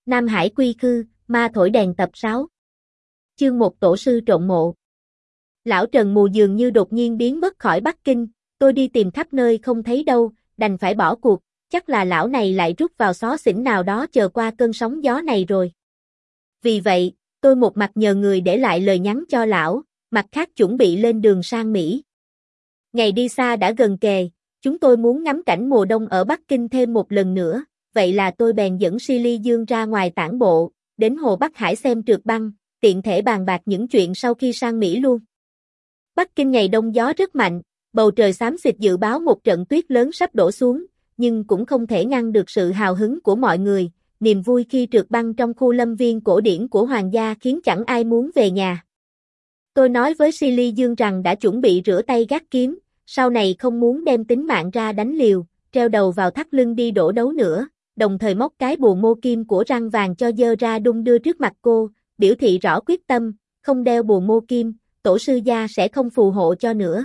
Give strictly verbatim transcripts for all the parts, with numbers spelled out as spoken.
Nam Hải Quy Khư, Ma Thổi Đèn tập sáu. Chương một Tổ sư trộn mộ. Lão Trần Mù dường như đột nhiên biến mất khỏi Bắc Kinh, tôi đi tìm khắp nơi không thấy đâu, đành phải bỏ cuộc, chắc là lão này lại rút vào xó xỉnh nào đó chờ qua cơn sóng gió này rồi. Vì vậy, tôi một mặt nhờ người để lại lời nhắn cho lão, mặt khác chuẩn bị lên đường sang Mỹ. Ngày đi xa đã gần kề, chúng tôi muốn ngắm cảnh mùa đông ở Bắc Kinh thêm một lần nữa, vậy là tôi bèn dẫn Silly Dương ra ngoài tản bộ, đến hồ Bắc Hải xem trượt băng, tiện thể bàn bạc những chuyện sau khi sang Mỹ luôn. Bắc Kinh ngày đông gió rất mạnh, bầu trời xám xịt dự báo một trận tuyết lớn sắp đổ xuống, nhưng cũng không thể ngăn được sự hào hứng của mọi người, niềm vui khi trượt băng trong khu lâm viên cổ điển của hoàng gia khiến chẳng ai muốn về nhà. Tôi nói với Silly Dương rằng đã chuẩn bị rửa tay gác kiếm, sau này không muốn đem tính mạng ra đánh liều, treo đầu vào thắt lưng đi đổ đấu nữa, đồng thời móc cái bùa mô kim của răng vàng cho dơ ra đung đưa trước mặt cô, biểu thị rõ quyết tâm, không đeo bùa mô kim, tổ sư gia sẽ không phù hộ cho nữa.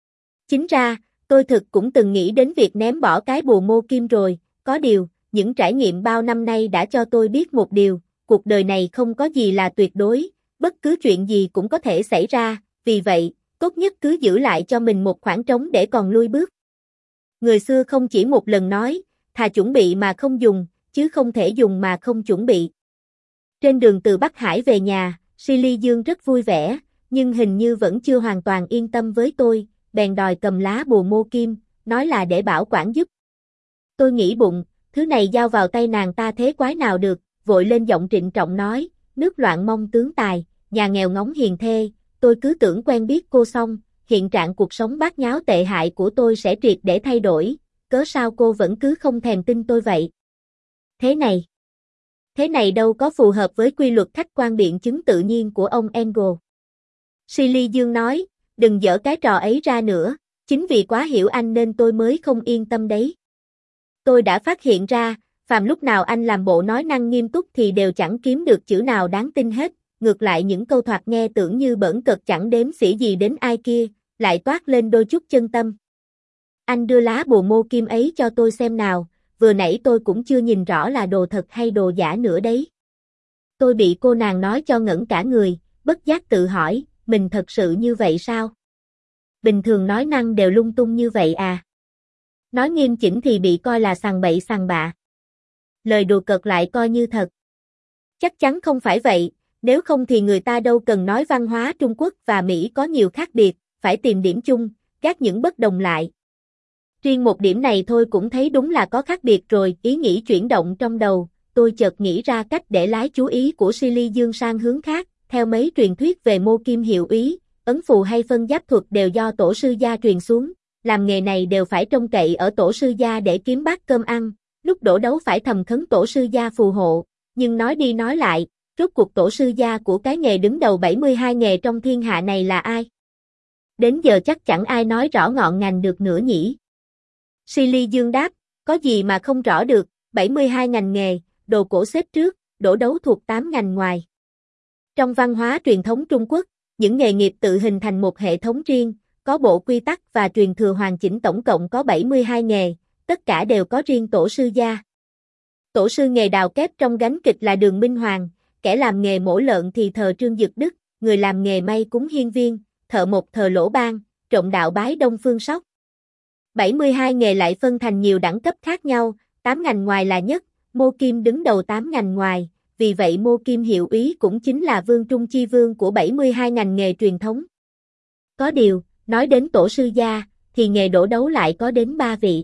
Chính ra, tôi thực cũng từng nghĩ đến việc ném bỏ cái bùa mô kim rồi, có điều, những trải nghiệm bao năm nay đã cho tôi biết một điều, cuộc đời này không có gì là tuyệt đối, bất cứ chuyện gì cũng có thể xảy ra, vì vậy, tốt nhất cứ giữ lại cho mình một khoảng trống để còn lui bước. Người xưa không chỉ một lần nói, thà chuẩn bị mà không dùng, chứ không thể dùng mà không chuẩn bị. Trên đường từ Bắc Hải về nhà, Silly Dương rất vui vẻ, nhưng hình như vẫn chưa hoàn toàn yên tâm với tôi, bèn đòi cầm lá bùa mô kim, nói là để bảo quản giúp. Tôi nghĩ bụng, thứ này giao vào tay nàng ta thế quái nào được, vội lên giọng trịnh trọng nói, nước loạn mong tướng tài, nhà nghèo ngóng hiền thê, tôi cứ tưởng quen biết cô xong, hiện trạng cuộc sống bát nháo tệ hại của tôi sẽ triệt để thay đổi, cớ sao cô vẫn cứ không thèm tin tôi vậy? Thế này, thế này đâu có phù hợp với quy luật khách quan biện chứng tự nhiên của ông Engel. Silly Dương nói, đừng dở cái trò ấy ra nữa, chính vì quá hiểu anh nên tôi mới không yên tâm đấy. Tôi đã phát hiện ra, phàm lúc nào anh làm bộ nói năng nghiêm túc thì đều chẳng kiếm được chữ nào đáng tin hết, ngược lại những câu thoạt nghe tưởng như bỡn cợt chẳng đếm xỉa gì đến ai kia, lại toát lên đôi chút chân tâm. Anh đưa lá bùa mô kim ấy cho tôi xem nào, vừa nãy tôi cũng chưa nhìn rõ là đồ thật hay đồ giả nữa đấy. Tôi bị cô nàng nói cho ngẩn cả người, bất giác tự hỏi, mình thật sự như vậy sao? Bình thường nói năng đều lung tung như vậy à? Nói nghiêm chỉnh thì bị coi là sằng bậy sằng bạ. Lời đùa cợt lại coi như thật. Chắc chắn không phải vậy, nếu không thì người ta đâu cần nói văn hóa Trung Quốc và Mỹ có nhiều khác biệt, phải tìm điểm chung, gác những bất đồng lại. Riêng một điểm này thôi cũng thấy đúng là có khác biệt rồi, ý nghĩ chuyển động trong đầu, tôi chợt nghĩ ra cách để lái chú ý của Silly Dương sang hướng khác, theo mấy truyền thuyết về mô kim hiệu úy, ấn phù hay phân giáp thuật đều do tổ sư gia truyền xuống, làm nghề này đều phải trông cậy ở tổ sư gia để kiếm bát cơm ăn, lúc đổ đấu phải thầm khấn tổ sư gia phù hộ, nhưng nói đi nói lại, rốt cuộc tổ sư gia của cái nghề đứng đầu bảy mươi hai nghề trong thiên hạ này là ai? Đến giờ chắc chẳng ai nói rõ ngọn ngành được nữa nhỉ? Silly Dương đáp, có gì mà không rõ được, bảy mươi hai ngành nghề, đồ cổ xếp trước, đổ đấu thuộc tám ngành ngoài. Trong văn hóa truyền thống Trung Quốc, những nghề nghiệp tự hình thành một hệ thống riêng, có bộ quy tắc và truyền thừa hoàn chỉnh, tổng cộng có bảy mươi hai nghề, tất cả đều có riêng tổ sư gia. Tổ sư nghề đào kép trong gánh kịch là Đường Minh Hoàng, kẻ làm nghề mổ lợn thì thờ Trương Dực Đức, người làm nghề may cúng Hiên Viên, thợ mộc thờ Lỗ Ban, trộm đạo bái Đông Phương Sóc. bảy mươi hai nghề lại phân thành nhiều đẳng cấp khác nhau, tám ngành ngoài là nhất, mô kim đứng đầu tám ngành ngoài, vì vậy mô kim hiệu úy cũng chính là vương trung chi vương của bảy mươi hai ngành nghề truyền thống. Có điều, nói đến tổ sư gia, thì nghề đổ đấu lại có đến ba vị.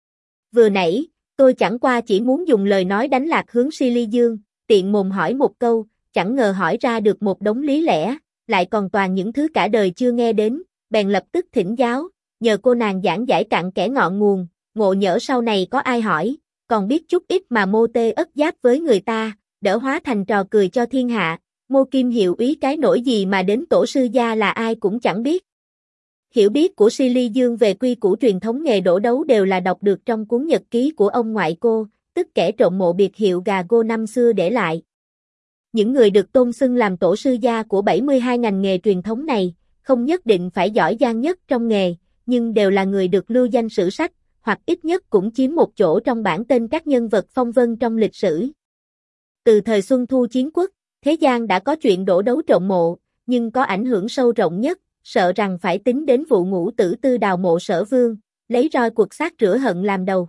Vừa nãy, tôi chẳng qua chỉ muốn dùng lời nói đánh lạc hướng Silly Dương, tiện mồm hỏi một câu, chẳng ngờ hỏi ra được một đống lý lẽ, lại còn toàn những thứ cả đời chưa nghe đến, bèn lập tức thỉnh giáo, nhờ cô nàng giảng giải cặn kẽ ngọn nguồn, ngộ nhỡ sau này có ai hỏi, còn biết chút ít mà mô tê ất giáp với người ta, đỡ hóa thành trò cười cho thiên hạ, mô kim hiệu úy cái nỗi gì mà đến tổ sư gia là ai cũng chẳng biết. Hiểu biết của Silly Dương về quy củ truyền thống nghề đổ đấu đều là đọc được trong cuốn nhật ký của ông ngoại cô, tức kẻ trộm mộ biệt hiệu gà gô năm xưa để lại. Những người được tôn xưng làm tổ sư gia của bảy mươi hai ngành nghề truyền thống này, không nhất định phải giỏi giang nhất trong nghề, nhưng đều là người được lưu danh sử sách, hoặc ít nhất cũng chiếm một chỗ trong bảng tên các nhân vật phong vân trong lịch sử. Từ thời Xuân Thu Chiến Quốc, thế gian đã có chuyện đổ đấu trộm mộ, nhưng có ảnh hưởng sâu rộng nhất, sợ rằng phải tính đến vụ Ngũ Tử Tư đào mộ Sở Vương, lấy roi quật xác rửa hận làm đầu.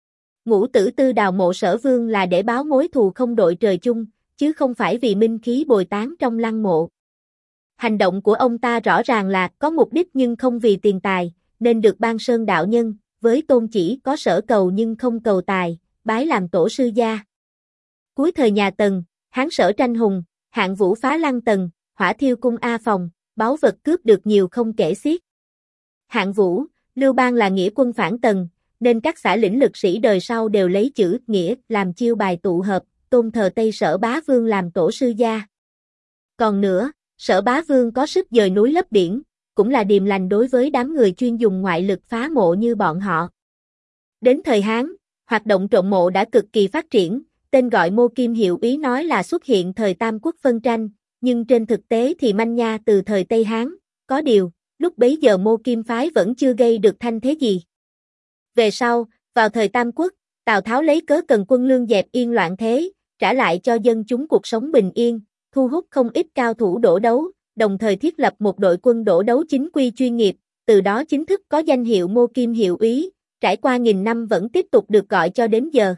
Ngũ Tử Tư đào mộ Sở Vương là để báo mối thù không đội trời chung, chứ không phải vì minh khí bồi tán trong lăng mộ. Hành động của ông ta rõ ràng là có mục đích nhưng không vì tiền tài, nên được Ban Sơn đạo nhân, với tôn chỉ có sở cầu nhưng không cầu tài, bái làm tổ sư gia. Cuối thời nhà Tần, Hán Sở tranh hùng, Hạng Vũ phá lăng Tần, hỏa thiêu cung A Phòng, báu vật cướp được nhiều không kể xiết. Hạng Vũ, Lưu Bang là nghĩa quân phản Tần, nên các xã lĩnh lực sĩ đời sau đều lấy chữ nghĩa làm chiêu bài tụ hợp, tôn thờ Tây Sở Bá Vương làm tổ sư gia. Còn nữa, Sở Bá Vương có sức dời núi lấp biển, cũng là điềm lành đối với đám người chuyên dùng ngoại lực phá mộ như bọn họ. Đến thời Hán, hoạt động trộm mộ đã cực kỳ phát triển, tên gọi Mô Kim Hiệu Úy nói là xuất hiện thời Tam Quốc phân tranh, nhưng trên thực tế thì manh nha từ thời Tây Hán, có điều, lúc bấy giờ Mô Kim phái vẫn chưa gây được thanh thế gì. Về sau, vào thời Tam Quốc, Tào Tháo lấy cớ cần quân lương dẹp yên loạn thế, trả lại cho dân chúng cuộc sống bình yên, thu hút không ít cao thủ đổ đấu, đồng thời thiết lập một đội quân đổ đấu chính quy chuyên nghiệp, từ đó chính thức có danh hiệu Mô Kim Hiệu Úy, trải qua nghìn năm vẫn tiếp tục được gọi cho đến giờ.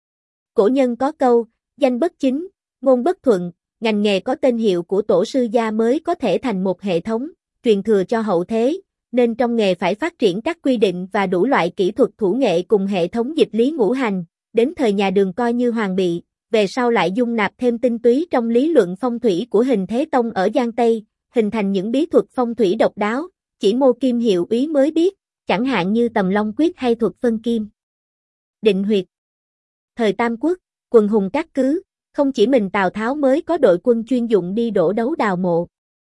Cổ nhân có câu, danh bất chính, ngôn bất thuận, ngành nghề có tên hiệu của tổ sư gia mới có thể thành một hệ thống, truyền thừa cho hậu thế, nên trong nghề phải phát triển các quy định và đủ loại kỹ thuật thủ nghệ cùng hệ thống dịch lý ngũ hành, đến thời nhà Đường coi như hoàn bị, về sau lại dung nạp thêm tinh túy trong lý luận phong thủy của Hình Thế Tông ở Giang Tây, hình thành những bí thuật phong thủy độc đáo, chỉ Mô Kim Hiệu Úy mới biết, chẳng hạn như Tầm Long Quyết hay thuật phân kim. Định huyệt. Thời Tam Quốc, quần hùng các cứ, không chỉ mình Tào Tháo mới có đội quân chuyên dụng đi đổ đấu đào mộ.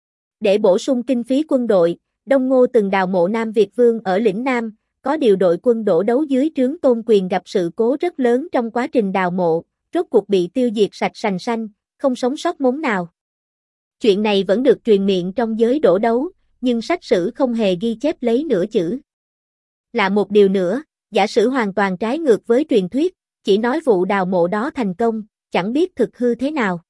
Để bổ sung kinh phí quân đội, Đông Ngô từng đào mộ Nam Việt Vương ở lĩnh Nam, có điều đội quân đổ đấu dưới trướng Tôn Quyền gặp sự cố rất lớn trong quá trình đào mộ, rốt cuộc bị tiêu diệt sạch sành xanh, không sống sót mống nào. Chuyện này vẫn được truyền miệng trong giới đổ đấu, nhưng sách sử không hề ghi chép lấy nửa chữ. Lạ một điều nữa, giả sử hoàn toàn trái ngược với truyền thuyết, chỉ nói vụ đào mộ đó thành công, chẳng biết thực hư thế nào.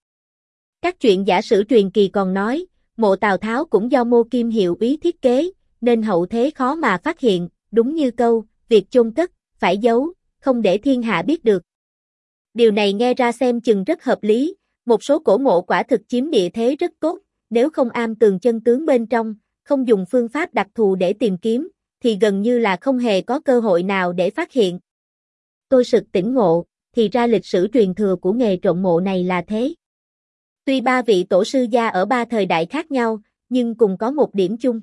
Các chuyện giả sử truyền kỳ còn nói, mộ Tào Tháo cũng do Mô Kim Hiệu Úy thiết kế, nên hậu thế khó mà phát hiện, đúng như câu, việc chôn cất, phải giấu, không để thiên hạ biết được. Điều này nghe ra xem chừng rất hợp lý, một số cổ mộ quả thực chiếm địa thế rất tốt, nếu không am tường chân tướng bên trong, không dùng phương pháp đặc thù để tìm kiếm, thì gần như là không hề có cơ hội nào để phát hiện. Tôi sực tỉnh ngộ, thì ra lịch sử truyền thừa của nghề trộm mộ này là thế. Tuy ba vị tổ sư gia ở ba thời đại khác nhau, nhưng cùng có một điểm chung.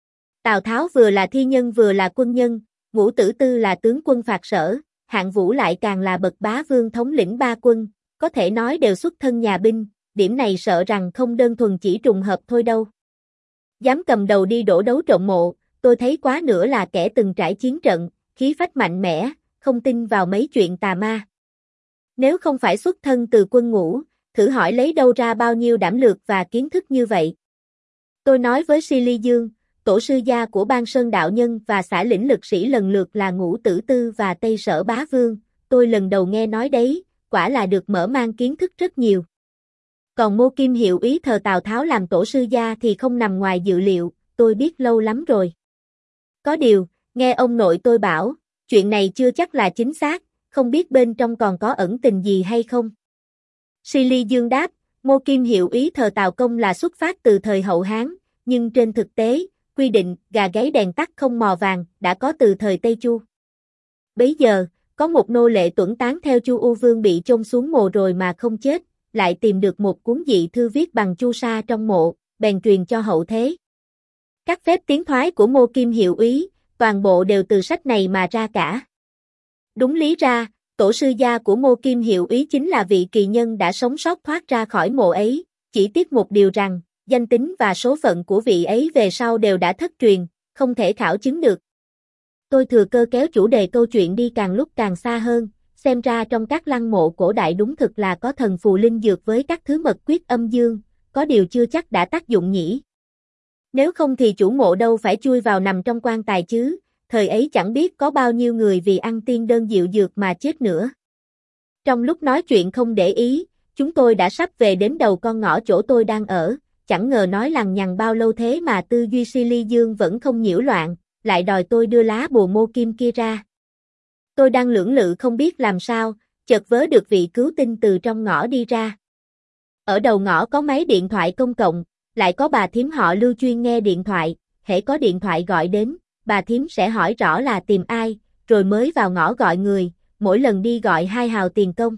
Tào Tháo vừa là thi nhân vừa là quân nhân, Ngũ Tử Tư là tướng quân phạt Sở, Hạng Vũ lại càng là bậc bá vương thống lĩnh ba quân, có thể nói đều xuất thân nhà binh, điểm này sợ rằng không đơn thuần chỉ trùng hợp thôi đâu. Dám cầm đầu đi đổ đấu trộm mộ, tôi thấy quá nữa là kẻ từng trải chiến trận, khí phách mạnh mẽ, không tin vào mấy chuyện tà ma. Nếu không phải xuất thân từ quân ngũ, thử hỏi lấy đâu ra bao nhiêu đảm lược và kiến thức như vậy. Tôi nói với Si Ly Dương, tổ sư gia của Ban Sơn đạo nhân và xã lĩnh lực sĩ lần lượt là Ngũ Tử Tư và Tây Sở Bá Vương, tôi lần đầu nghe nói đấy, quả là được mở mang kiến thức rất nhiều. Còn Mô Kim Hiệu Úy thờ Tào Tháo làm tổ sư gia thì không nằm ngoài dự liệu, tôi biết lâu lắm rồi. Có điều, nghe ông nội tôi bảo, chuyện này chưa chắc là chính xác, không biết bên trong còn có ẩn tình gì hay không. Si Ly Dương đáp, Mô Kim Hiệu Úy thờ Tào Công là xuất phát từ thời Hậu Hán, nhưng trên thực tế, quy định gà gáy đèn tắt không mò vàng đã có từ thời Tây Chu. Bấy giờ, có một nô lệ tuẫn tán theo Chu U Vương bị chôn xuống mồ rồi mà không chết, lại tìm được một cuốn dị thư viết bằng Chu sa trong mộ, bèn truyền cho hậu thế. Các phép tiến thoái của Mô Kim Hiệu Úy, toàn bộ đều từ sách này mà ra cả. Đúng lý ra, tổ sư gia của Mô Kim Hiệu Úy chính là vị kỳ nhân đã sống sót thoát ra khỏi mộ ấy, chỉ tiếc một điều rằng, danh tính và số phận của vị ấy về sau đều đã thất truyền, không thể khảo chứng được. Tôi thừa cơ kéo chủ đề câu chuyện đi càng lúc càng xa hơn, xem ra trong các lăng mộ cổ đại đúng thực là có thần phù linh dược với các thứ mật quyết âm dương, có điều chưa chắc đã tác dụng nhỉ. Nếu không thì chủ mộ đâu phải chui vào nằm trong quan tài chứ, thời ấy chẳng biết có bao nhiêu người vì ăn tiên đơn diệu dược mà chết nữa. Trong lúc nói chuyện không để ý, Chúng tôi đã sắp về đến đầu con ngõ chỗ tôi đang ở, chẳng ngờ nói lằng nhằng bao lâu thế mà tư duy Silly Dương vẫn không nhiễu loạn, lại đòi tôi đưa lá bùa mô kim kia ra. Tôi đang lưỡng lự không biết làm sao, chợt vớ được vị cứu tinh từ trong ngõ đi ra. Ở đầu ngõ có máy điện thoại công cộng, lại có bà thím họ Lưu chuyên nghe điện thoại, hễ có điện thoại gọi đến, bà thím sẽ hỏi rõ là tìm ai, rồi mới vào ngõ gọi người, mỗi lần đi gọi hai hào tiền công.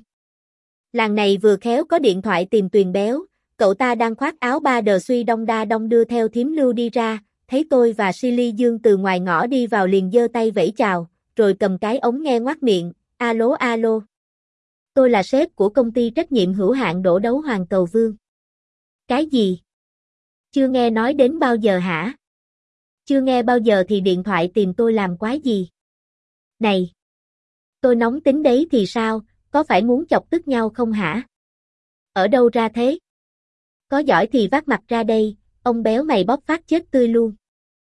Làng này vừa khéo có điện thoại tìm Tuyền Béo, cậu ta đang khoác áo ba đờ suy đong đa đong đưa theo thím Lưu đi ra, thấy tôi và Silly Dương từ ngoài ngõ đi vào liền giơ tay vẫy chào, rồi cầm cái ống nghe ngoác miệng, alo alo. Tôi là sếp của công ty trách nhiệm hữu hạn đổ đấu Hoàng Cầu Vương. Cái gì? Chưa nghe nói đến bao giờ hả? Chưa nghe bao giờ thì điện thoại tìm tôi làm quái gì? Này! Tôi nóng tính đấy thì sao, có phải muốn chọc tức nhau không hả? Ở đâu ra thế? Có giỏi thì vác mặt ra đây, ông béo mày bóp phát chết tươi luôn.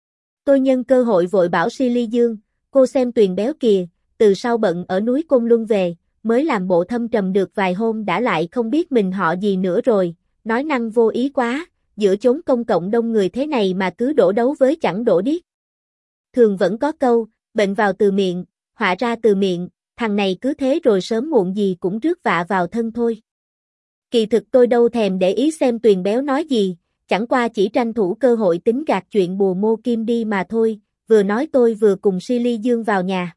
Tôi nhân cơ hội vội bảo Silly Dương, cô xem Tuyền Béo kìa, từ sau bận ở núi Côn Luân về, mới làm bộ thâm trầm được vài hôm đã lại không biết mình họ gì nữa rồi, nói năng vô ý quá, giữa chốn công cộng đông người thế này mà cứ đổ đấu với chẳng đổ điếc. Thường vẫn có câu, bệnh vào từ miệng, họa ra từ miệng, thằng này cứ thế rồi sớm muộn gì cũng rước vạ vào thân thôi. Kỳ thực tôi đâu thèm để ý xem Tuyền Béo nói gì, chẳng qua chỉ tranh thủ cơ hội tính gạt chuyện bùa mô kim đi mà thôi, vừa nói tôi vừa cùng Silly Dương vào nhà.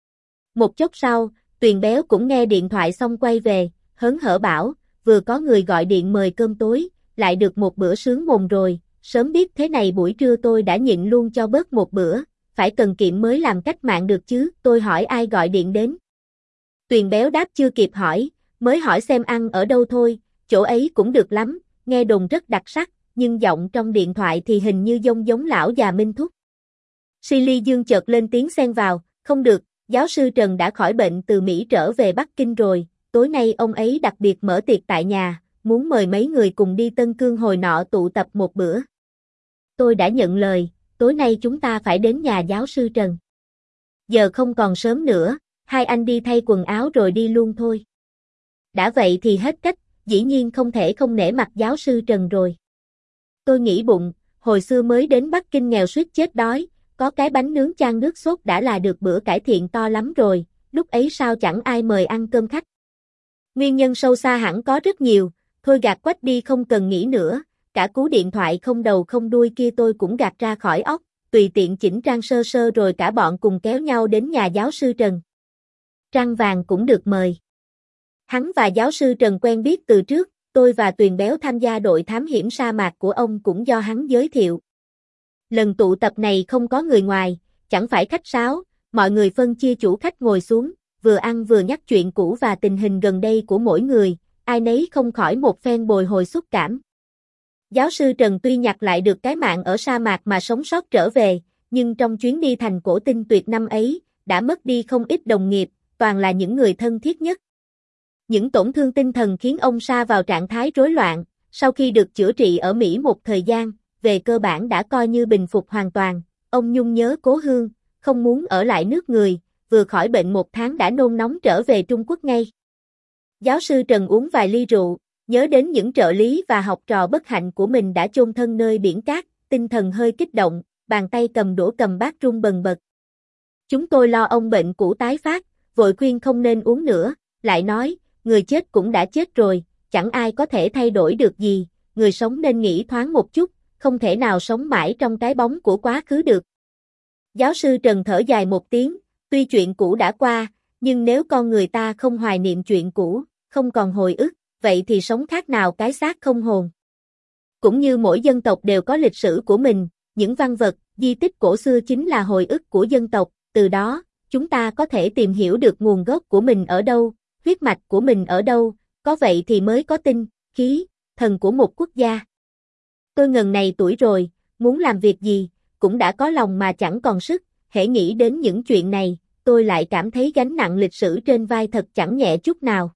Một chốc sau, Tuyền Béo cũng nghe điện thoại xong quay về, hớn hở bảo, vừa có người gọi điện mời cơm tối, lại được một bữa sướng mồm rồi, sớm biết thế này buổi trưa tôi đã nhịn luôn cho bớt một bữa, phải cần kiệm mới làm cách mạng được chứ, tôi hỏi ai gọi điện đến. Tuyền Béo đáp chưa kịp hỏi, mới hỏi xem ăn ở đâu thôi, chỗ ấy cũng được lắm, nghe đồn rất đặc sắc, nhưng giọng trong điện thoại thì hình như giống giống lão già Minh Thúc. Silly Dương chợt lên tiếng xen vào, không được, giáo sư Trần đã khỏi bệnh từ Mỹ trở về Bắc Kinh rồi, tối nay ông ấy đặc biệt mở tiệc tại nhà, muốn mời mấy người cùng đi Tân Cương hồi nọ tụ tập một bữa. Tôi đã nhận lời, tối nay chúng ta phải đến nhà giáo sư Trần. Giờ không còn sớm nữa, hai anh đi thay quần áo rồi đi luôn thôi. Đã vậy thì hết cách, dĩ nhiên không thể không nể mặt giáo sư Trần rồi. Tôi nghĩ bụng, hồi xưa mới đến Bắc Kinh nghèo suýt chết đói, có cái bánh nướng chan nước sốt đã là được bữa cải thiện to lắm rồi, lúc ấy sao chẳng ai mời ăn cơm khách. Nguyên nhân sâu xa hẳn có rất nhiều, thôi gạt quách đi không cần nghĩ nữa, cả cú điện thoại không đầu không đuôi kia tôi cũng gạt ra khỏi óc, tùy tiện chỉnh trang sơ sơ rồi cả bọn cùng kéo nhau đến nhà giáo sư Trần. Trăng vàng cũng được mời. Hắn và giáo sư Trần quen biết từ trước, tôi và Tuyền Béo tham gia đội thám hiểm sa mạc của ông cũng do hắn giới thiệu. Lần tụ tập này không có người ngoài, chẳng phải khách sáo, mọi người phân chia chủ khách ngồi xuống, vừa ăn vừa nhắc chuyện cũ và tình hình gần đây của mỗi người, ai nấy không khỏi một phen bồi hồi xúc cảm. Giáo sư Trần tuy nhặt lại được cái mạng ở sa mạc mà sống sót trở về, nhưng trong chuyến đi thành cổ tinh tuyệt năm ấy, đã mất đi không ít đồng nghiệp, toàn là những người thân thiết nhất. Những tổn thương tinh thần khiến ông sa vào trạng thái rối loạn, sau khi được chữa trị ở Mỹ một thời gian, về cơ bản đã coi như bình phục hoàn toàn, ông nhung nhớ cố hương, không muốn ở lại nước người, vừa khỏi bệnh một tháng đã nôn nóng trở về Trung Quốc ngay. Giáo sư Trần uống vài ly rượu, nhớ đến những trợ lý và học trò bất hạnh của mình đã chôn thân nơi biển cát, tinh thần hơi kích động, bàn tay cầm đũa cầm bát run bần bật. Chúng tôi lo ông bệnh cũ tái phát, vội khuyên không nên uống nữa, lại nói, người chết cũng đã chết rồi, chẳng ai có thể thay đổi được gì, người sống nên nghĩ thoáng một chút, không thể nào sống mãi trong cái bóng của quá khứ được. Giáo sư Trần thở dài một tiếng, tuy chuyện cũ đã qua, nhưng nếu con người ta không hoài niệm chuyện cũ, không còn hồi ức, vậy thì sống khác nào cái xác không hồn. Cũng như mỗi dân tộc đều có lịch sử của mình, những văn vật, di tích cổ xưa chính là hồi ức của dân tộc, từ đó, chúng ta có thể tìm hiểu được nguồn gốc của mình ở đâu, huyết mạch của mình ở đâu, có vậy thì mới có tinh, khí, thần của một quốc gia. Tôi ngần này tuổi rồi, muốn làm việc gì, cũng đã có lòng mà chẳng còn sức, hễ nghĩ đến những chuyện này, tôi lại cảm thấy gánh nặng lịch sử trên vai thật chẳng nhẹ chút nào.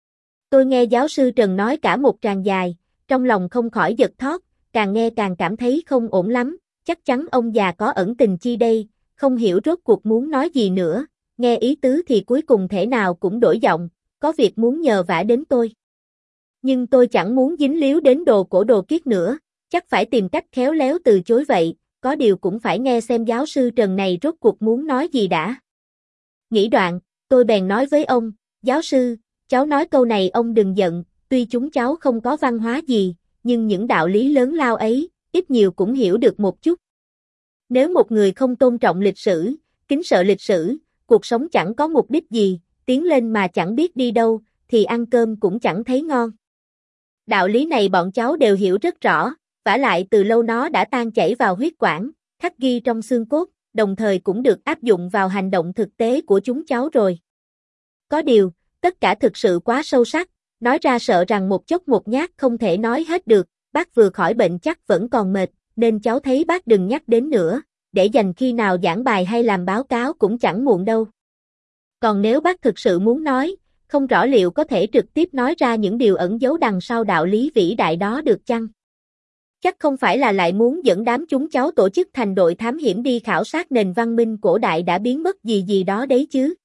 Tôi nghe giáo sư Trần nói cả một tràng dài, trong lòng không khỏi giật thót, càng nghe càng cảm thấy không ổn lắm, chắc chắn ông già có ẩn tình chi đây, không hiểu rốt cuộc muốn nói gì nữa, nghe ý tứ thì cuối cùng thể nào cũng đổi giọng, có việc muốn nhờ vả đến tôi. Nhưng tôi chẳng muốn dính líu đến đồ cổ đồ kiết nữa, chắc phải tìm cách khéo léo từ chối vậy, có điều cũng phải nghe xem giáo sư Trần này rốt cuộc muốn nói gì đã. Nghĩ đoạn, tôi bèn nói với ông, giáo sư, cháu nói câu này ông đừng giận, tuy chúng cháu không có văn hóa gì, nhưng những đạo lý lớn lao ấy, ít nhiều cũng hiểu được một chút. Nếu một người không tôn trọng lịch sử, kính sợ lịch sử, cuộc sống chẳng có mục đích gì, tiến lên mà chẳng biết đi đâu, thì ăn cơm cũng chẳng thấy ngon. Đạo lý này bọn cháu đều hiểu rất rõ, vả lại từ lâu nó đã tan chảy vào huyết quản, khắc ghi trong xương cốt, đồng thời cũng được áp dụng vào hành động thực tế của chúng cháu rồi. Có điều, tất cả thực sự quá sâu sắc, nói ra sợ rằng một chốc một nhát không thể nói hết được, bác vừa khỏi bệnh chắc vẫn còn mệt, nên cháu thấy bác đừng nhắc đến nữa, để dành khi nào giảng bài hay làm báo cáo cũng chẳng muộn đâu. Còn nếu bác thực sự muốn nói, không rõ liệu có thể trực tiếp nói ra những điều ẩn giấu đằng sau đạo lý vĩ đại đó được chăng? Chắc không phải là lại muốn dẫn đám chúng cháu tổ chức thành đội thám hiểm đi khảo sát nền văn minh cổ đại đã biến mất gì gì đó đấy chứ?